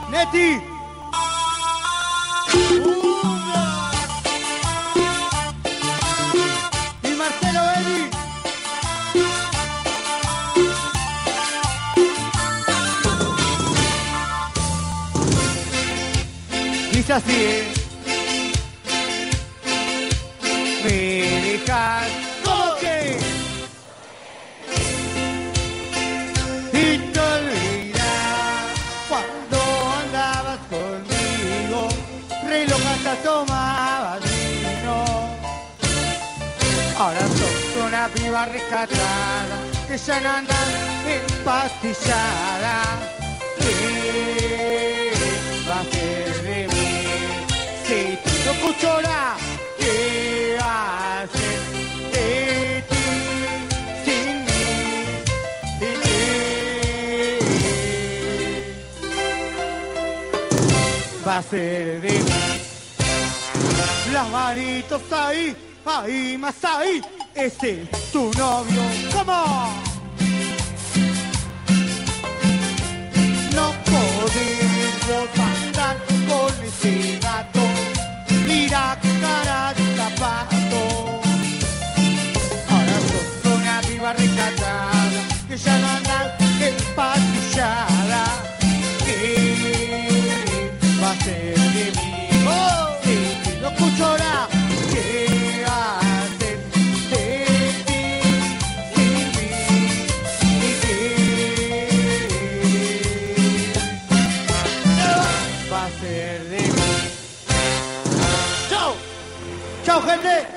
Neti. Y Marcelo Eli. Dice así, me dejas como que y te olvidas cuando andabas conmigo, reloj hasta tomabas vino. Ahora sos una piba rescatada que ya no andas empastillada. ¿Qué va a ser de mí si tú no escuchas? ¿Qué haces de ti sin mí? Va a ser de mí. Las manitos ahí, ahí, más ahí. Ese es tu novio. Come on. No podemos andar con ese gato. Mira qué cara de zapato. Ahora sos una piba rescatada que ya no anda empastillada. ¿Qué va a ser de mí? Si no escucho ahora, ¿qué haces de ti sin mí? ¿Y qué va a ser de mí? ¡Chao! ¡Chao, gente!